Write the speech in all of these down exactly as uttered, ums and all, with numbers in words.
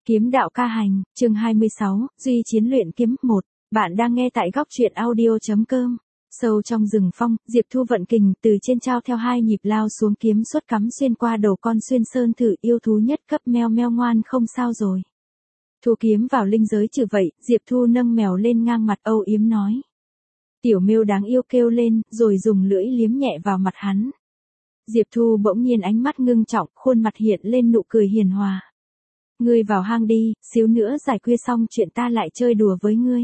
Kiếm đạo ca hành, chương hai mươi sáu, Duy chiến luyện kiếm một. Bạn đang nghe tại góc truyện audio.com. Sâu trong rừng phong, Diệp Thu vận kình từ trên trao theo hai nhịp lao xuống, kiếm xuất cắm xuyên qua đầu con xuyên sơn thử yêu thú nhất cấp. Meo meo ngoan, không sao rồi. Thu kiếm vào linh giới trừ vậy, Diệp Thu nâng mèo lên ngang mặt âu yếm nói. Tiểu Miêu đáng yêu kêu lên, rồi dùng lưỡi liếm nhẹ vào mặt hắn. Diệp Thu bỗng nhiên ánh mắt ngưng trọng, khuôn mặt hiện lên nụ cười hiền hòa. Ngươi vào hang đi, xíu nữa giải quyết xong chuyện ta lại chơi đùa với ngươi.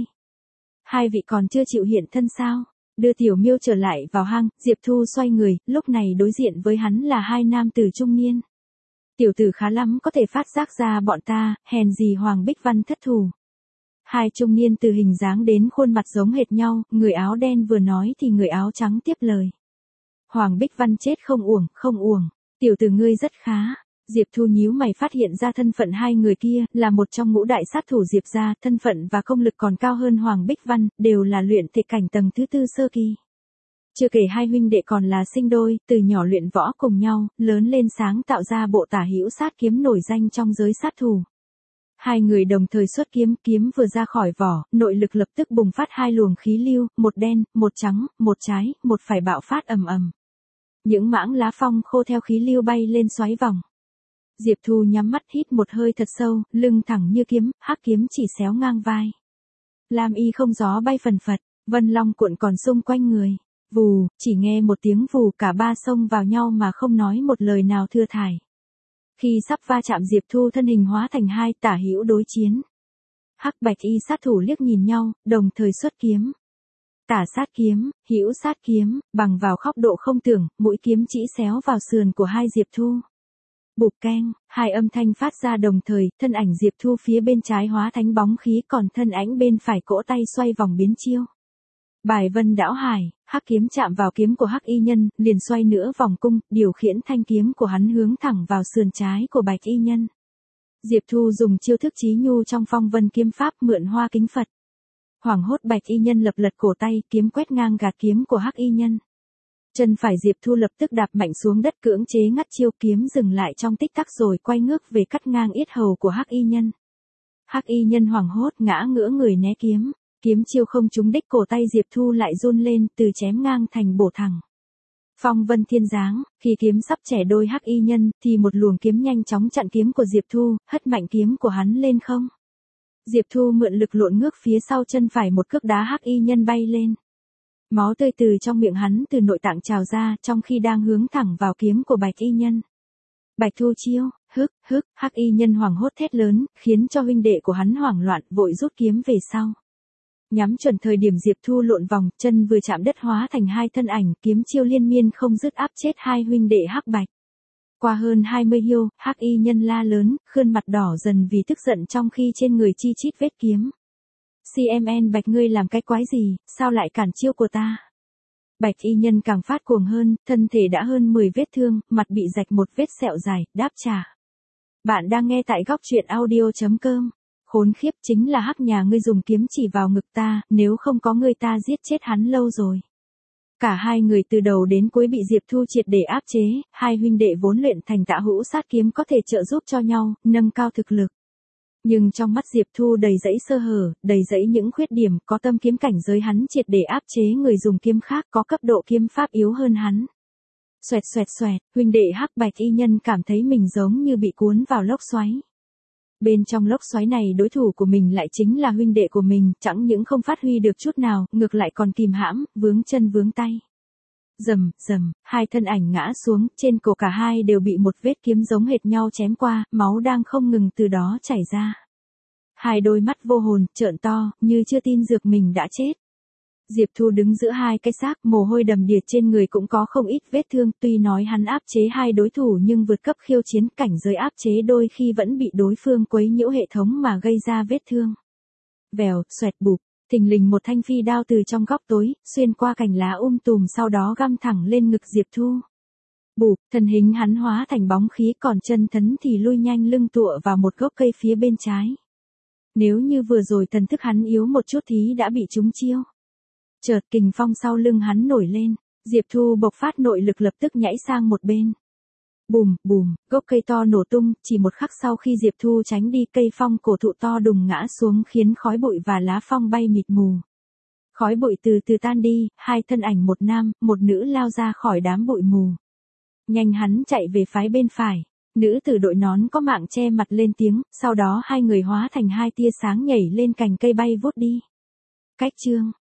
Hai vị còn chưa chịu hiện thân sao? Đưa Tiểu Miêu trở lại vào hang, Diệp Thu xoay người, lúc này đối diện với hắn là hai nam tử trung niên. Tiểu tử khá lắm có thể phát giác ra bọn ta, hèn gì Hoàng Bích Văn thất thủ. Hai trung niên từ hình dáng đến khuôn mặt giống hệt nhau, người áo đen vừa nói thì người áo trắng tiếp lời. Hoàng Bích Văn chết không uổng, không uổng, tiểu tử ngươi rất khá. Diệp Thu nhíu mày phát hiện ra thân phận hai người kia, là một trong ngũ đại sát thủ Diệp gia, thân phận và công lực còn cao hơn Hoàng Bích Văn, đều là luyện thể cảnh tầng thứ tư sơ kỳ. Chưa kể hai huynh đệ còn là sinh đôi, từ nhỏ luyện võ cùng nhau, lớn lên sáng tạo ra bộ tả hữu sát kiếm nổi danh trong giới sát thủ. Hai người đồng thời xuất kiếm, kiếm vừa ra khỏi vỏ, nội lực lập tức bùng phát hai luồng khí lưu, một đen, một trắng, một trái, một phải bạo phát ầm ầm. Những mảng lá phong khô theo khí lưu bay lên xoáy vòng. Diệp Thu nhắm mắt hít một hơi thật sâu, lưng thẳng như kiếm, hắc kiếm chỉ xéo ngang vai. Lam y không gió bay phần phật, vân long cuộn còn xung quanh người. Vù, chỉ nghe một tiếng vù, cả ba xông vào nhau mà không nói một lời nào thưa thải. Khi sắp va chạm, Diệp Thu thân hình hóa thành hai, tả hữu đối chiến. Hắc bạch y sát thủ liếc nhìn nhau, đồng thời xuất kiếm. Tả sát kiếm, hữu sát kiếm, bằng vào góc độ không tưởng, mũi kiếm chỉ xéo vào sườn của hai Diệp Thu. Bụp keng, hai âm thanh phát ra đồng thời, thân ảnh Diệp Thu phía bên trái hóa thành bóng khí, còn thân ảnh bên phải cỗ tay xoay vòng biến chiêu. Bài vân đảo hải, hắc kiếm chạm vào kiếm của hắc y nhân, liền xoay nửa vòng cung, điều khiển thanh kiếm của hắn hướng thẳng vào sườn trái của bạch y nhân. Diệp Thu dùng chiêu thức chí nhu trong phong vân kiếm pháp, mượn hoa kính Phật. Hoảng hốt bạch y nhân lập lật cổ tay, kiếm quét ngang gạt kiếm của hắc y nhân. Chân phải Diệp Thu lập tức đạp mạnh xuống đất, cưỡng chế ngắt chiêu, kiếm dừng lại trong tích tắc rồi quay ngước về cắt ngang yết hầu của hắc y nhân. Hắc y nhân hoảng hốt ngã ngửa người né kiếm, kiếm chiêu không trúng đích, cổ tay Diệp Thu lại run lên, từ chém ngang thành bổ thẳng. Phong vân thiên giáng, khi kiếm sắp chẻ đôi hắc y nhân, thì một luồng kiếm nhanh chóng chặn kiếm của Diệp Thu, hất mạnh kiếm của hắn lên không. Diệp Thu mượn lực lộn ngước phía sau, chân phải một cước đá hắc y nhân bay lên. Máu tươi từ trong miệng hắn từ nội tạng trào ra, trong khi đang hướng thẳng vào kiếm của bạch y nhân. Bạch Thu chiêu, hức, hức, hắc y nhân hoảng hốt thét lớn, khiến cho huynh đệ của hắn hoảng loạn, vội rút kiếm về sau. Nhắm chuẩn thời điểm Diệp Thu lộn vòng, chân vừa chạm đất hóa thành hai thân ảnh, kiếm chiêu liên miên không dứt áp chết hai huynh đệ hắc bạch. Qua hơn hai mươi hiêu, hắc y nhân la lớn, khươn mặt đỏ dần vì tức giận, trong khi trên người chi chít vết kiếm. xê em en Bạch, ngươi làm cái quái gì, sao lại cản chiêu của ta? Bạch y nhân càng phát cuồng hơn, thân thể đã hơn mười vết thương, mặt bị rạch một vết sẹo dài, đáp trả. Bạn đang nghe tại góc truyện audio.com. Khốn khiếp, chính là hắc nhà ngươi dùng kiếm chỉ vào ngực ta, nếu không có ngươi ta giết chết hắn lâu rồi. Cả hai người từ đầu đến cuối bị Diệp Thu triệt để áp chế, hai huynh đệ vốn luyện thành tạ hữu sát kiếm có thể trợ giúp cho nhau, nâng cao thực lực. Nhưng trong mắt Diệp Thu đầy dẫy sơ hở, đầy dẫy những khuyết điểm, có tâm kiếm cảnh giới hắn triệt để áp chế người dùng kiếm khác có cấp độ kiếm pháp yếu hơn hắn. Xoẹt xoẹt xoẹt, huynh đệ hắc bạch y nhân cảm thấy mình giống như bị cuốn vào lốc xoáy. Bên trong lốc xoáy này đối thủ của mình lại chính là huynh đệ của mình, chẳng những không phát huy được chút nào, ngược lại còn kìm hãm, vướng chân vướng tay. Rầm, rầm, hai thân ảnh ngã xuống, trên cổ cả hai đều bị một vết kiếm giống hệt nhau chém qua, máu đang không ngừng từ đó chảy ra. Hai đôi mắt vô hồn, trợn to, như chưa tin dược mình đã chết. Diệp Thu đứng giữa hai cái xác, mồ hôi đầm đìa, trên người cũng có không ít vết thương, tuy nói hắn áp chế hai đối thủ nhưng vượt cấp khiêu chiến, cảnh giới áp chế đôi khi vẫn bị đối phương quấy nhiễu hệ thống mà gây ra vết thương. Vèo, xoẹt bụp, thình lình một thanh phi đao từ trong góc tối, xuyên qua cành lá um tùm, sau đó găm thẳng lên ngực Diệp Thu. Bụp, thân hình hắn hóa thành bóng khí, còn chân thấn thì lui nhanh lưng tựa vào một gốc cây phía bên trái. Nếu như vừa rồi thần thức hắn yếu một chút thì đã bị trúng chiêu. Chợt kình phong sau lưng hắn nổi lên, Diệp Thu bộc phát nội lực lập tức nhảy sang một bên. Bùm, bùm, gốc cây to nổ tung, chỉ một khắc sau khi Diệp Thu tránh đi, cây phong cổ thụ to đùng ngã xuống khiến khói bụi và lá phong bay mịt mù. Khói bụi từ từ tan đi, hai thân ảnh một nam, một nữ lao ra khỏi đám bụi mù. Nhanh hắn chạy về phái bên phải. Nữ tử đội nón có mạng che mặt lên tiếng, sau đó hai người hóa thành hai tia sáng nhảy lên cành cây bay vút đi. Cách chương